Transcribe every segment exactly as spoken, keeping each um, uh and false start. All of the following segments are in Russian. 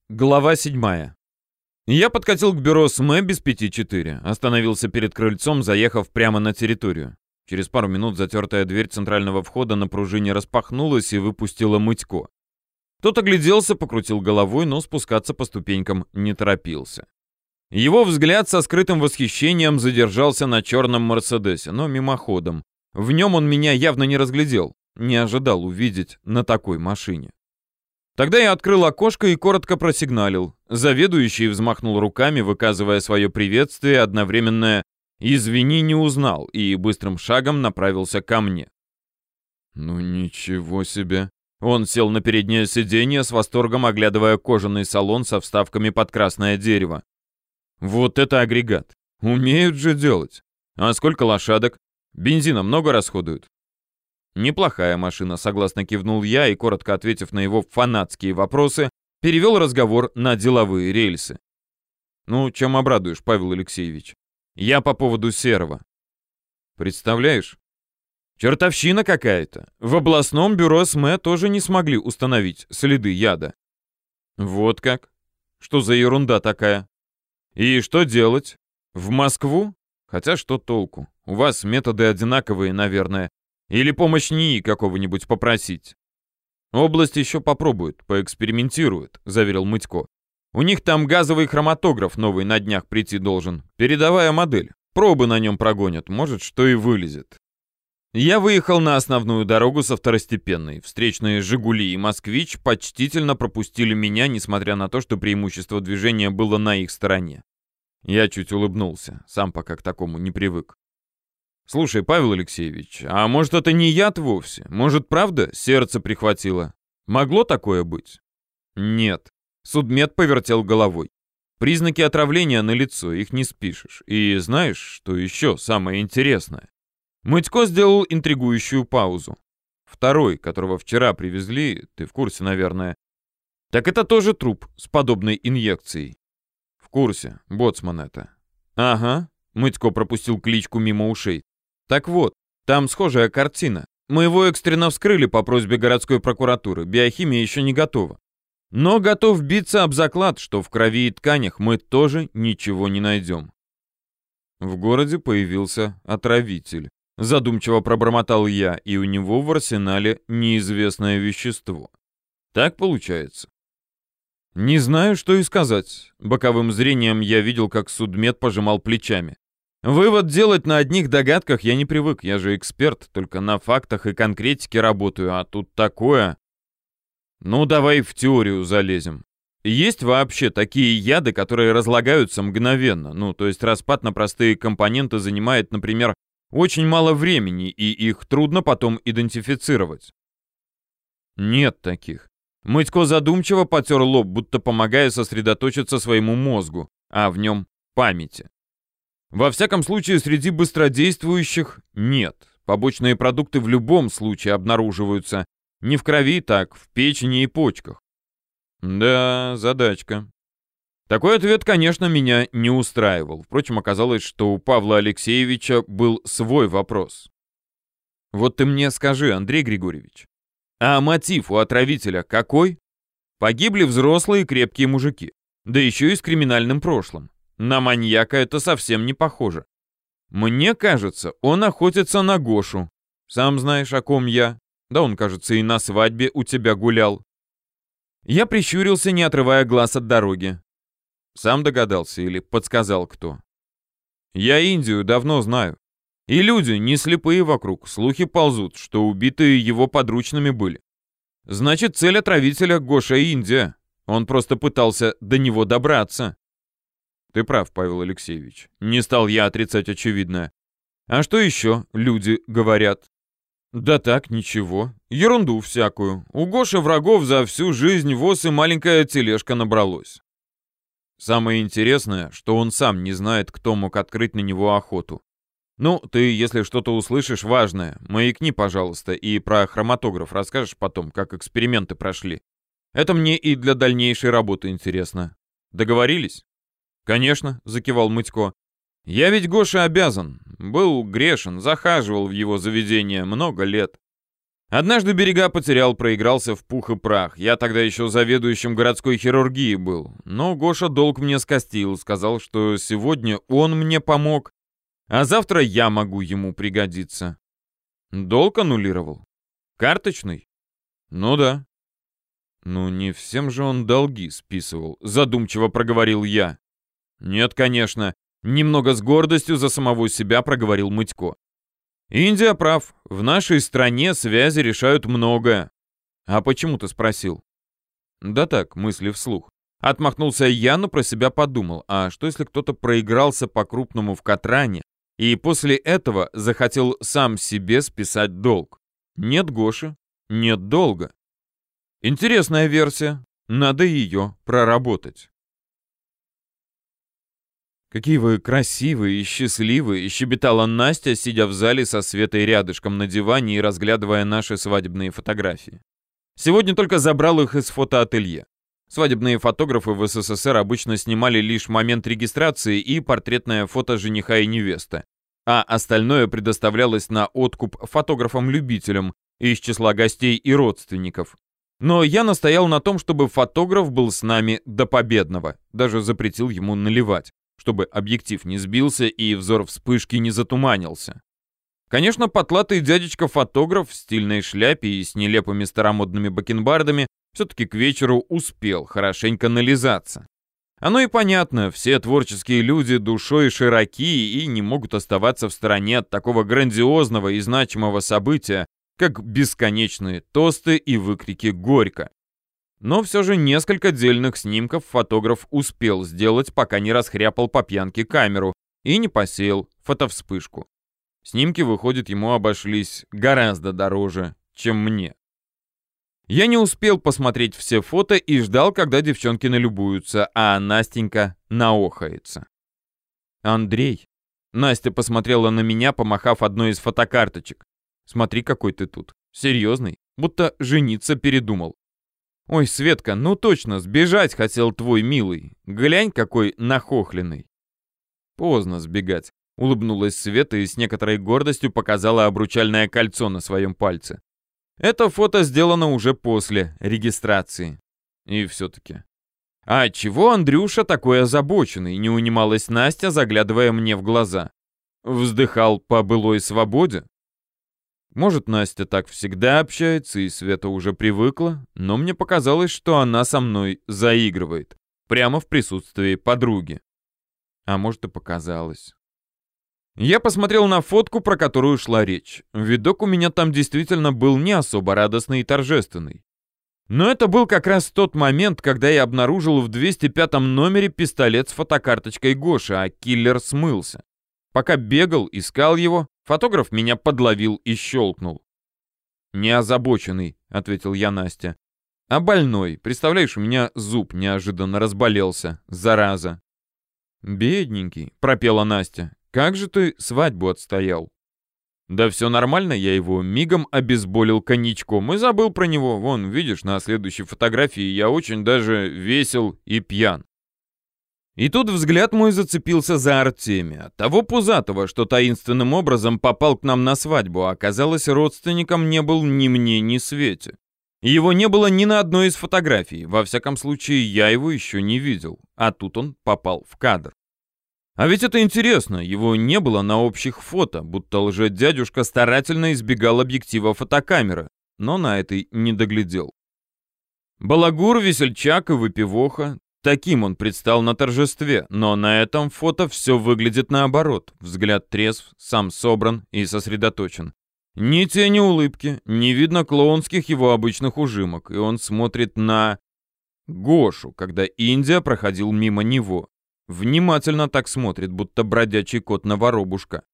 Глава седьмая. Я подкатил к бюро СМЭ без пяти четыре. Остановился перед крыльцом, заехав прямо на территорию. Через пару минут затертая дверь центрального входа на пружине распахнулась и выпустила Мытько. Тот огляделся, покрутил головой, но спускаться по ступенькам не торопился. Его взгляд со скрытым восхищением задержался на черном «Мерседесе», но мимоходом. В нем он меня явно не разглядел, не ожидал увидеть на такой машине. Тогда я открыл окошко и коротко просигналил. Заведующий взмахнул руками, выказывая свое приветствие, одновременное «извини, не узнал», и быстрым шагом направился ко мне. Ну ничего себе. Он сел на переднее сиденье, с восторгом оглядывая кожаный салон со вставками под красное дерево. Вот это агрегат. Умеют же делать. А сколько лошадок? Бензина много расходуют? Неплохая машина, согласно кивнул я и, коротко ответив на его фанатские вопросы, перевел разговор на деловые рельсы. Ну, чем обрадуешь, Павел Алексеевич? Я по поводу Серого. Представляешь? Чертовщина какая-то. В областном бюро СМЭ тоже не смогли установить следы яда. Вот как? Что за ерунда такая? И что делать? В Москву? Хотя что толку? У вас методы одинаковые, наверное. Или помощь НИИ какого-нибудь попросить. Область еще попробует, поэкспериментирует, заверил Мытько. У них там газовый хроматограф новый на днях прийти должен. Передовая модель. Пробы на нем прогонят, может, что и вылезет. Я выехал на основную дорогу со второстепенной. Встречные «Жигули» и «Москвич» почтительно пропустили меня, несмотря на то, что преимущество движения было на их стороне. Я чуть улыбнулся, сам пока к такому не привык. «Слушай, Павел Алексеевич, а может, это не яд вовсе? Может, правда, сердце прихватило? Могло такое быть?» «Нет». Судмед повертел головой. «Признаки отравления налицо, их не спишешь. И знаешь, что еще самое интересное?» Мытько сделал интригующую паузу. «Второй, которого вчера привезли, ты в курсе, наверное. Так это тоже труп с подобной инъекцией». «В курсе, боцман это». «Ага». Мытько пропустил кличку мимо ушей. Так вот, там схожая картина. Мы его экстренно вскрыли по просьбе городской прокуратуры. Биохимия еще не готова. Но готов биться об заклад, что в крови и тканях мы тоже ничего не найдем. В городе появился отравитель. Задумчиво пробормотал я, и у него в арсенале неизвестное вещество. Так получается? Не знаю, что и сказать. Боковым зрением я видел, как судмед пожимал плечами. Вывод делать на одних догадках я не привык, я же эксперт, только на фактах и конкретике работаю, а тут такое... Ну, давай в теорию залезем. Есть вообще такие яды, которые разлагаются мгновенно, ну, то есть распад на простые компоненты занимает, например, очень мало времени, и их трудно потом идентифицировать? Нет таких. Мытько задумчиво потер лоб, будто помогая сосредоточиться своему мозгу, а в нем памяти. Во всяком случае, среди быстродействующих нет. Побочные продукты в любом случае обнаруживаются. Не в крови, так в печени и почках. Да, задачка. Такой ответ, конечно, меня не устраивал. Впрочем, оказалось, что у Павла Алексеевича был свой вопрос. Вот ты мне скажи, Андрей Григорьевич, а мотив у отравителя какой? Погибли взрослые крепкие мужики, да еще и с криминальным прошлым. На маньяка это совсем не похоже. Мне кажется, он охотится на Гошу. Сам знаешь, о ком я. Да он, кажется, и на свадьбе у тебя гулял. Я прищурился, не отрывая глаз от дороги. Сам догадался или подсказал кто? Я Индию давно знаю. И люди не слепые вокруг, слухи ползут, что убитые его подручными были. Значит, цель отравителя Гоша Индия. Он просто пытался до него добраться. Ты прав, Павел Алексеевич. Не стал я отрицать очевидное. А что еще люди говорят? Да так, ничего. Ерунду всякую. У Гоши врагов за всю жизнь воз и маленькая тележка набралось. Самое интересное, что он сам не знает, кто мог открыть на него охоту. Ну, ты, если что-то услышишь важное, маякни, пожалуйста, и про хроматограф расскажешь потом, как эксперименты прошли. Это мне и для дальнейшей работы интересно. Договорились? «Конечно», — закивал Мытько. «Я ведь Гоше обязан. Был грешен, захаживал в его заведение много лет. Однажды берега потерял, проигрался в пух и прах. Я тогда еще заведующим городской хирургии был. Но Гоша долг мне скостил, сказал, что сегодня он мне помог, а завтра я могу ему пригодиться. Долг аннулировал? Карточный? Ну да. Ну не всем же он долги списывал, задумчиво проговорил я. Нет, конечно. Немного с гордостью за самого себя проговорил Мытько. Индия прав. В нашей стране связи решают многое. А почему ты спросил? Да так, мысли вслух. Отмахнулся я, но про себя подумал. А что если кто-то проигрался по-крупному в Катране и после этого захотел сам себе списать долг? Нет Гоши, нет долга. Интересная версия. Надо ее проработать. «Какие вы красивые и счастливые!» — щебетала Настя, сидя в зале со Светой рядышком на диване и разглядывая наши свадебные фотографии. «Сегодня только забрал их из фотоателье. Свадебные фотографы в СССР обычно снимали лишь момент регистрации и портретное фото жениха и невесты, а остальное предоставлялось на откуп фотографам-любителям из числа гостей и родственников. Но я настоял на том, чтобы фотограф был с нами до победного, даже запретил ему наливать, чтобы объектив не сбился и взор вспышки не затуманился. Конечно, потлатый дядечка-фотограф в стильной шляпе и с нелепыми старомодными бакенбардами все-таки к вечеру успел хорошенько нализаться. Оно и понятно, все творческие люди душой широки и не могут оставаться в стороне от такого грандиозного и значимого события, как бесконечные тосты и выкрики «Горько». Но все же несколько дельных снимков фотограф успел сделать, пока не расхряпал по пьянке камеру и не посеял фотовспышку. Снимки, выходит, ему обошлись гораздо дороже, чем мне. Я не успел посмотреть все фото и ждал, когда девчонки налюбуются, а Настенька наохается. «Андрей», — Настя посмотрела на меня, помахав одной из фотокарточек. «Смотри, какой ты тут. Серьезный, будто жениться передумал. Ой, Светка, ну точно, сбежать хотел твой милый. Глянь, какой нахохленный». «Поздно сбегать», — улыбнулась Света и с некоторой гордостью показала обручальное кольцо на своем пальце. Это фото сделано уже после регистрации. И все-таки. «А чего Андрюша такой озабоченный?» — не унималась Настя, заглядывая мне в глаза. Вздыхал по былой свободе? Может, Настя так всегда общается, и Света уже привыкла, но мне показалось, что она со мной заигрывает, прямо в присутствии подруги. А может, и показалось. Я посмотрел на фотку, про которую шла речь. Видок у меня там действительно был не особо радостный и торжественный. Но это был как раз тот момент, когда я обнаружил в двести пятом номере пистолет с фотокарточкой Гоши, а киллер смылся. Пока бегал, искал его, фотограф меня подловил и щелкнул. «Не озабоченный», — ответил я Насте, — «а больной. Представляешь, у меня зуб неожиданно разболелся. Зараза». «Бедненький», — пропела Настя, — «как же ты свадьбу отстоял?» «Да все нормально, я его мигом обезболил коньячком и забыл про него. Вон, видишь, на следующей фотографии я очень даже весел и пьян». И тут взгляд мой зацепился за Артемия, того пузатого, что таинственным образом попал к нам на свадьбу, а оказалось, родственником не был ни мне, ни Свете. Его не было ни на одной из фотографий, во всяком случае, я его еще не видел, а тут он попал в кадр. А ведь это интересно, его не было на общих фото, будто лжедядюшка старательно избегал объектива фотокамеры, но на этой не доглядел. Балагур, весельчак и выпивоха. Таким он предстал на торжестве, но на этом фото все выглядит наоборот. Взгляд трезв, сам собран и сосредоточен. Ни тени улыбки, не видно клоунских его обычных ужимок, и он смотрит на Гошу, когда Индия проходил мимо него. Внимательно так смотрит, будто бродячий кот на воробушка.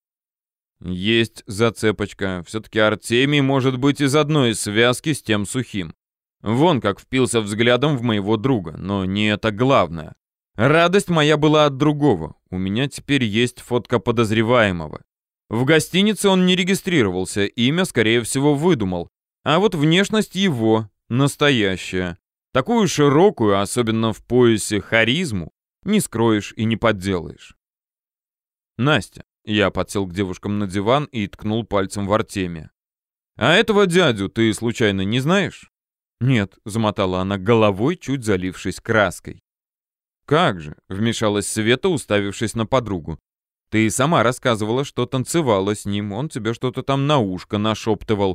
Есть зацепочка. Все-таки Артемий может быть из одной связки с тем сухим. Вон как впился взглядом в моего друга, но не это главное. Радость моя была от другого. У меня теперь есть фотка подозреваемого. В гостинице он не регистрировался, имя, скорее всего, выдумал. А вот внешность его настоящая. Такую широкую, особенно в поясе, харизму не скроешь и не подделаешь. «Настя», — я подсел к девушкам на диван и ткнул пальцем в Артемия. «А этого дядю ты случайно не знаешь?» «Нет», — замотала она головой, чуть залившись краской. «Как же?» — вмешалась Света, уставившись на подругу. «Ты сама рассказывала, что танцевала с ним, он тебе что-то там на ушко нашептывал.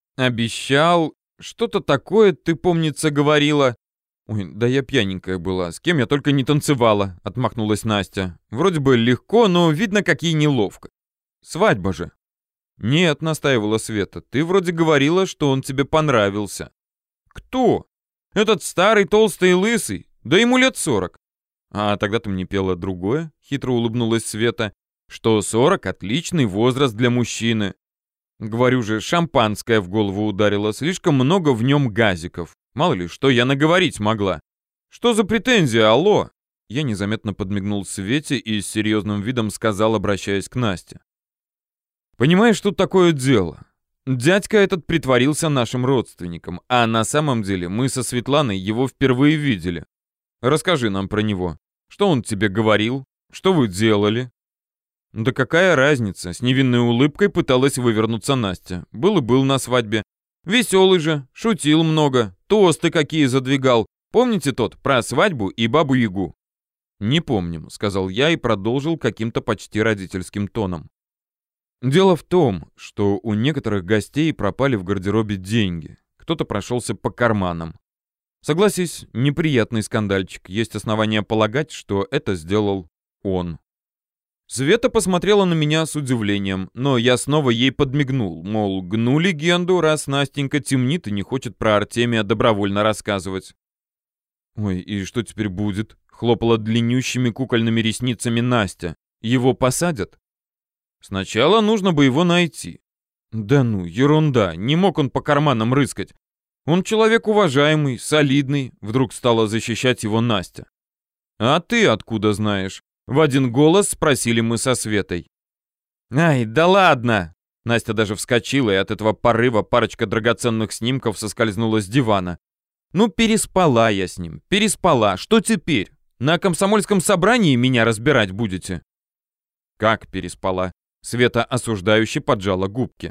Обещал, что-то такое, ты, помнится, говорила». «Ой, да я пьяненькая была, с кем я только не танцевала», — отмахнулась Настя. «Вроде бы легко, но видно, какие неловко. Свадьба же». «Нет», — настаивала Света, — «ты вроде говорила, что он тебе понравился». «Кто? Этот старый, толстый и лысый? Да ему лет сорок». «А тогда ты мне пела другое?» — хитро улыбнулась Света. «Что сорок — отличный возраст для мужчины». «Говорю же, шампанское в голову ударило, слишком много в нем газиков. Мало ли, что я наговорить могла. Что за претензия, алло?» Я незаметно подмигнул Свете и с серьезным видом сказал, обращаясь к Насте. «Понимаешь, тут такое дело. Дядька этот притворился нашим родственником, а на самом деле мы со Светланой его впервые видели. Расскажи нам про него. Что он тебе говорил? Что вы делали?» «Да какая разница?» — с невинной улыбкой пыталась вывернуться Настя. «Был и был на свадьбе. Веселый же, шутил много, тосты какие задвигал. Помните тот про свадьбу и бабу-ягу?» «Не помним», — сказал я и продолжил каким-то почти родительским тоном. «Дело в том, что у некоторых гостей пропали в гардеробе деньги. Кто-то прошелся по карманам. Согласись, неприятный скандальчик. Есть основания полагать, что это сделал он». Света посмотрела на меня с удивлением, но я снова ей подмигнул, мол, гну легенду, раз Настенька темнит и не хочет про Артемия добровольно рассказывать. «Ой, и что теперь будет?» — хлопала длиннющими кукольными ресницами Настя. «Его посадят?» «Сначала нужно бы его найти». «Да ну, ерунда, не мог он по карманам рыскать. Он человек уважаемый, солидный», — вдруг стала защищать его Настя. «А ты откуда знаешь?» — в один голос спросили мы со Светой. «Ай, да ладно!» Настя даже вскочила, и от этого порыва парочка драгоценных снимков соскользнула с дивана. «Ну, переспала я с ним, переспала. Что теперь? На комсомольском собрании меня разбирать будете?» «Как переспала?» Света осуждающе поджала губки.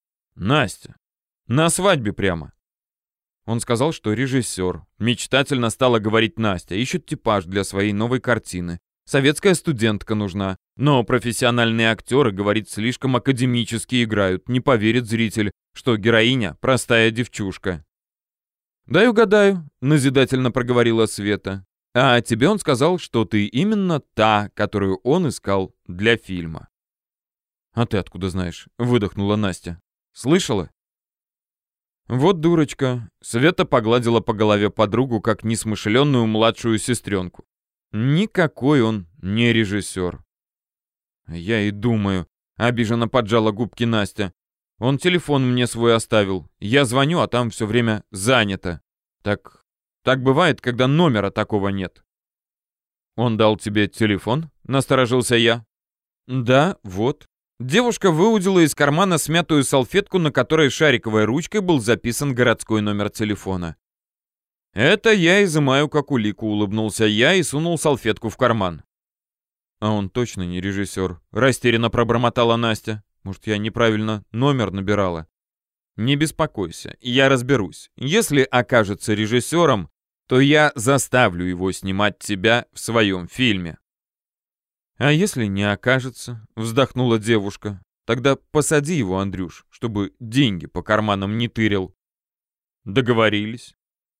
«Настя, на свадьбе прямо». Он сказал, что режиссер. Мечтательно стала говорить Настя. Ищет типаж для своей новой картины. Советская студентка нужна. Но профессиональные актеры, говорит, слишком академически играют. Не поверит зритель, что героиня простая девчушка. «Дай угадаю», — назидательно проговорила Света. «А тебе он сказал, что ты именно та, которую он искал для фильма». «А ты откуда знаешь?» — выдохнула Настя. «Слышала?» Вот дурочка. Света погладила по голове подругу, как несмышленную младшую сестренку. Никакой он не режиссер. Я и думаю, обиженно поджала губки Настя. Он телефон мне свой оставил. Я звоню, а там все время занято. Так, так бывает, когда номера такого нет. Он дал тебе телефон? Насторожился я. Да, вот. Девушка выудила из кармана смятую салфетку, на которой шариковой ручкой был записан городской номер телефона. «Это я изымаю как улику», — улыбнулся я и сунул салфетку в карман. «А он точно не режиссер», — растерянно пробормотала Настя. «Может, я неправильно номер набирала?» «Не беспокойся, я разберусь. Если окажется режиссером, то я заставлю его снимать тебя в своем фильме». «А если не окажется?» — вздохнула девушка. «Тогда посади его, Андрюш, чтобы деньги по карманам не тырил». «Договорились».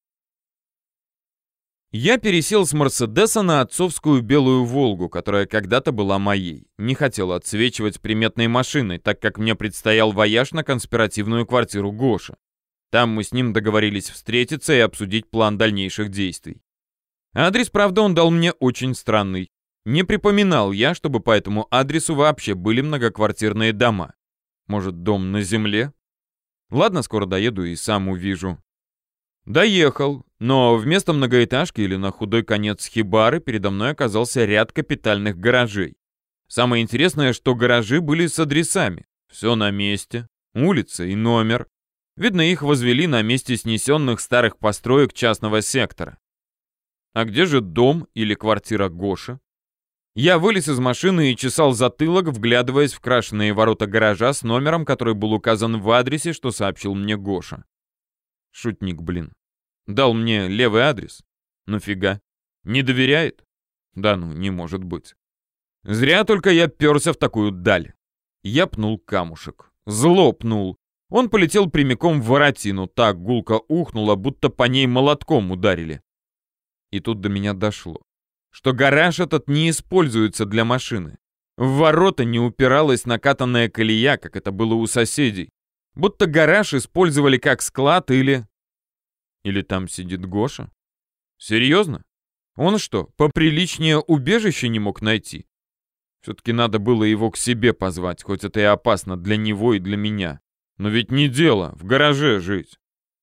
Я пересел с Мерседеса на отцовскую белую «Волгу», которая когда-то была моей. Не хотел отсвечивать приметной машиной, так как мне предстоял вояж на конспиративную квартиру Гоши. Там мы с ним договорились встретиться и обсудить план дальнейших действий. Адрес, правда, он дал мне очень странный. Не припоминал я, чтобы по этому адресу вообще были многоквартирные дома. Может, дом на земле? Ладно, скоро доеду и сам увижу. Доехал, но вместо многоэтажки или на худой конец хибары передо мной оказался ряд капитальных гаражей. Самое интересное, что гаражи были с адресами. Все на месте, улица и номер. Видно, их возвели на месте снесенных старых построек частного сектора. А где же дом или квартира Гоши? Я вылез из машины и чесал затылок, вглядываясь в крашеные ворота гаража с номером, который был указан в адресе, что сообщил мне Гоша. Шутник, блин. Дал мне левый адрес? Нафига? Не доверяет? Да ну, не может быть. Зря только я перся в такую даль. Я пнул камушек. Зло пнул. Он полетел прямиком в воротину. Так гулко ухнуло, будто по ней молотком ударили. И тут до меня дошло, что гараж этот не используется для машины. В ворота не упиралась накатанная колея, как это было у соседей. Будто гараж использовали как склад или... Или там сидит Гоша? Серьезно? Он что, поприличнее убежище не мог найти? Все-таки надо было его к себе позвать, хоть это и опасно для него и для меня. Но ведь не дело в гараже жить.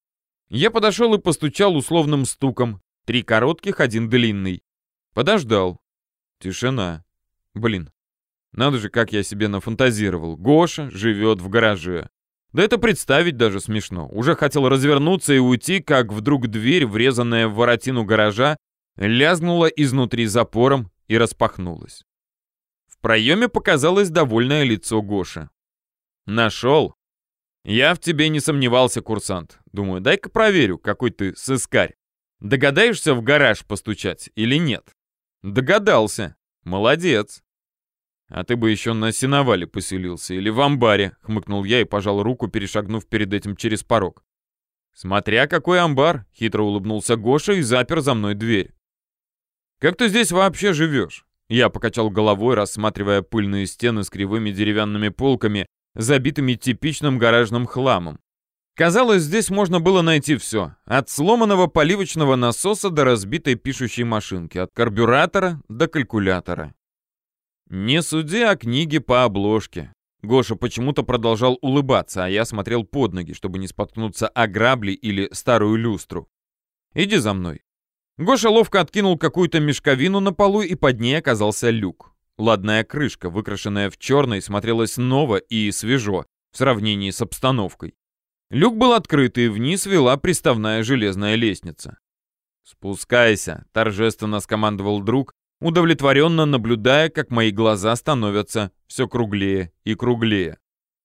Я подошел и постучал условным стуком. Три коротких, один длинный. Подождал. Тишина. Блин, надо же, как я себе нафантазировал. Гоша живет в гараже. Да это представить даже смешно. Уже хотел развернуться и уйти, как вдруг дверь, врезанная в воротину гаража, лязгнула изнутри запором и распахнулась. В проеме показалось довольное лицо Гоши. «Нашел? Я в тебе не сомневался, курсант. Думаю, дай-ка проверю, какой ты сыскарь. Догадаешься в гараж постучать или нет?» «Догадался. Молодец. А ты бы еще на сеновале поселился или в амбаре», — хмыкнул я и пожал руку, перешагнув перед этим через порог. «Смотря какой амбар», — хитро улыбнулся Гоша и запер за мной дверь. «Как ты здесь вообще живешь?» Я покачал головой, рассматривая пыльные стены с кривыми деревянными полками, забитыми типичным гаражным хламом. Казалось, здесь можно было найти все. От сломанного поливочного насоса до разбитой пишущей машинки, от карбюратора до калькулятора. «Не суди о книге по обложке». Гоша почему-то продолжал улыбаться, а я смотрел под ноги, чтобы не споткнуться о грабли или старую люстру. «Иди за мной». Гоша ловко откинул какую-то мешковину на полу, и под ней оказался люк. Ладная крышка, выкрашенная в черный, смотрелась ново и свежо в сравнении с обстановкой. Люк был открыт, и вниз вела приставная железная лестница. «Спускайся», — торжественно скомандовал друг, удовлетворенно наблюдая, как мои глаза становятся все круглее и круглее.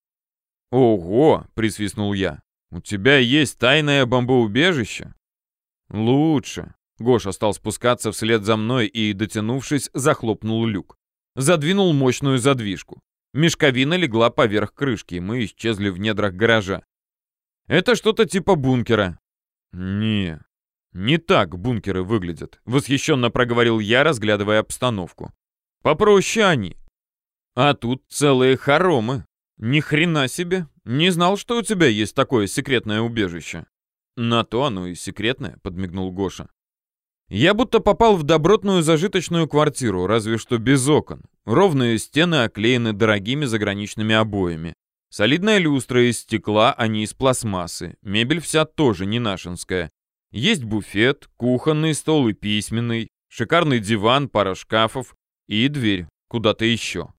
«Ого!» — присвистнул я. «У тебя есть тайное бомбоубежище?» «Лучше». Гоша стал спускаться вслед за мной и, дотянувшись, захлопнул люк. Задвинул мощную задвижку. Мешковина легла поверх крышки, и мы исчезли в недрах гаража. «Это что-то типа бункера». «Не, не так бункеры выглядят», — восхищенно проговорил я, разглядывая обстановку. «Попроще они. А тут целые хоромы. Ни хрена себе. Не знал, что у тебя есть такое секретное убежище». «На то оно и секретное», — подмигнул Гоша. Я будто попал в добротную зажиточную квартиру, разве что без окон. Ровные стены оклеены дорогими заграничными обоями. Солидная люстра из стекла, а не из пластмассы. Мебель вся тоже не нашинская. Есть буфет, кухонный стол и письменный, шикарный диван, пара шкафов и дверь куда-то еще.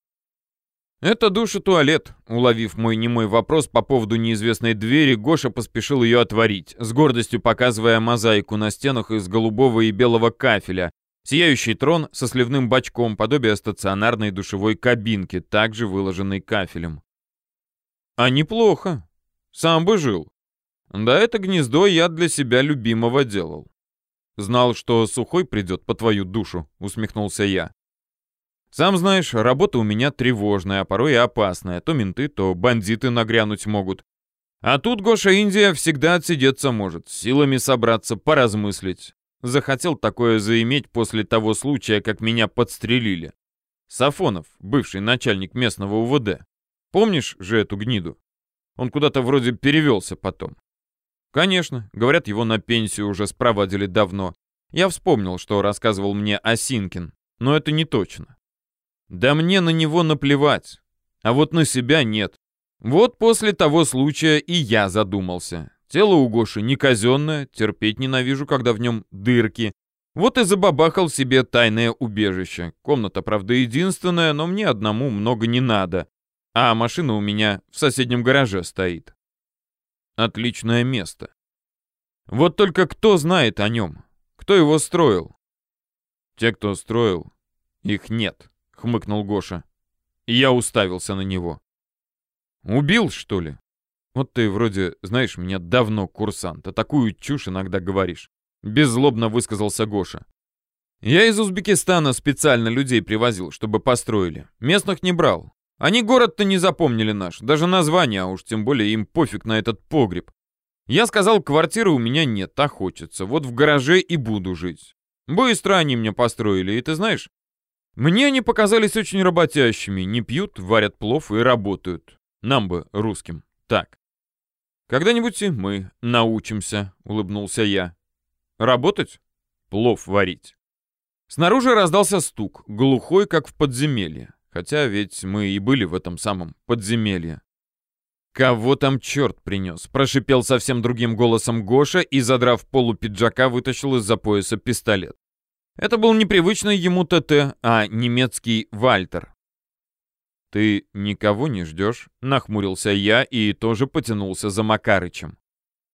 «Это душ и туалет», — уловив мой немой вопрос по поводу неизвестной двери, Гоша поспешил ее отворить, с гордостью показывая мозаику на стенах из голубого и белого кафеля, сияющий трон со сливным бачком, подобие стационарной душевой кабинки, также выложенной кафелем. «А неплохо. Сам бы жил. Да это гнездо я для себя любимого делал». «Знал, что сухой придет по твою душу», — усмехнулся я. «Сам знаешь, работа у меня тревожная, а порой и опасная. То менты, то бандиты нагрянуть могут. А тут Гоша Индия всегда отсидеться может, силами собраться, поразмыслить. Захотел такое заиметь после того случая, как меня подстрелили. Сафонов, бывший начальник местного УВД. Помнишь же эту гниду? Он куда-то вроде перевелся потом». «Конечно, говорят, его на пенсию уже спровадили давно. Я вспомнил, что рассказывал мне Осинкин, но это не точно». «Да мне на него наплевать, а вот на себя нет. Вот после того случая и я задумался. Тело у Гоши не казенное, терпеть ненавижу, когда в нем дырки. Вот и забабахал себе тайное убежище. Комната, правда, единственная, но мне одному много не надо. А машина у меня в соседнем гараже стоит. Отличное место. Вот только кто знает о нем? Кто его строил?» «Те, кто строил, их нет», хмыкнул Гоша. Я уставился на него. Убил, что ли? Вот ты вроде, знаешь, меня давно курсант, а такую чушь иногда говоришь. Беззлобно высказался Гоша. Я из Узбекистана специально людей привозил, чтобы построили. Местных не брал. Они город-то не запомнили наш, даже название, а уж тем более им пофиг на этот погреб. Я сказал, квартиры у меня нет, а хочется. Вот в гараже и буду жить. Быстро они мне построили, и ты знаешь, мне они показались очень работящими. Не пьют, варят плов и работают. Нам бы, русским, так. Когда-нибудь и мы научимся, улыбнулся я. Работать? Плов варить. Снаружи раздался стук, глухой, как в подземелье. Хотя ведь мы и были в этом самом подземелье. «Кого там черт принес?» — прошипел совсем другим голосом Гоша и, задрав полу пиджака, вытащил из-за пояса пистолет. Это был непривычный ему ТТ, а немецкий Вальтер. «Ты никого не ждешь?» — нахмурился я и тоже потянулся за Макарычем.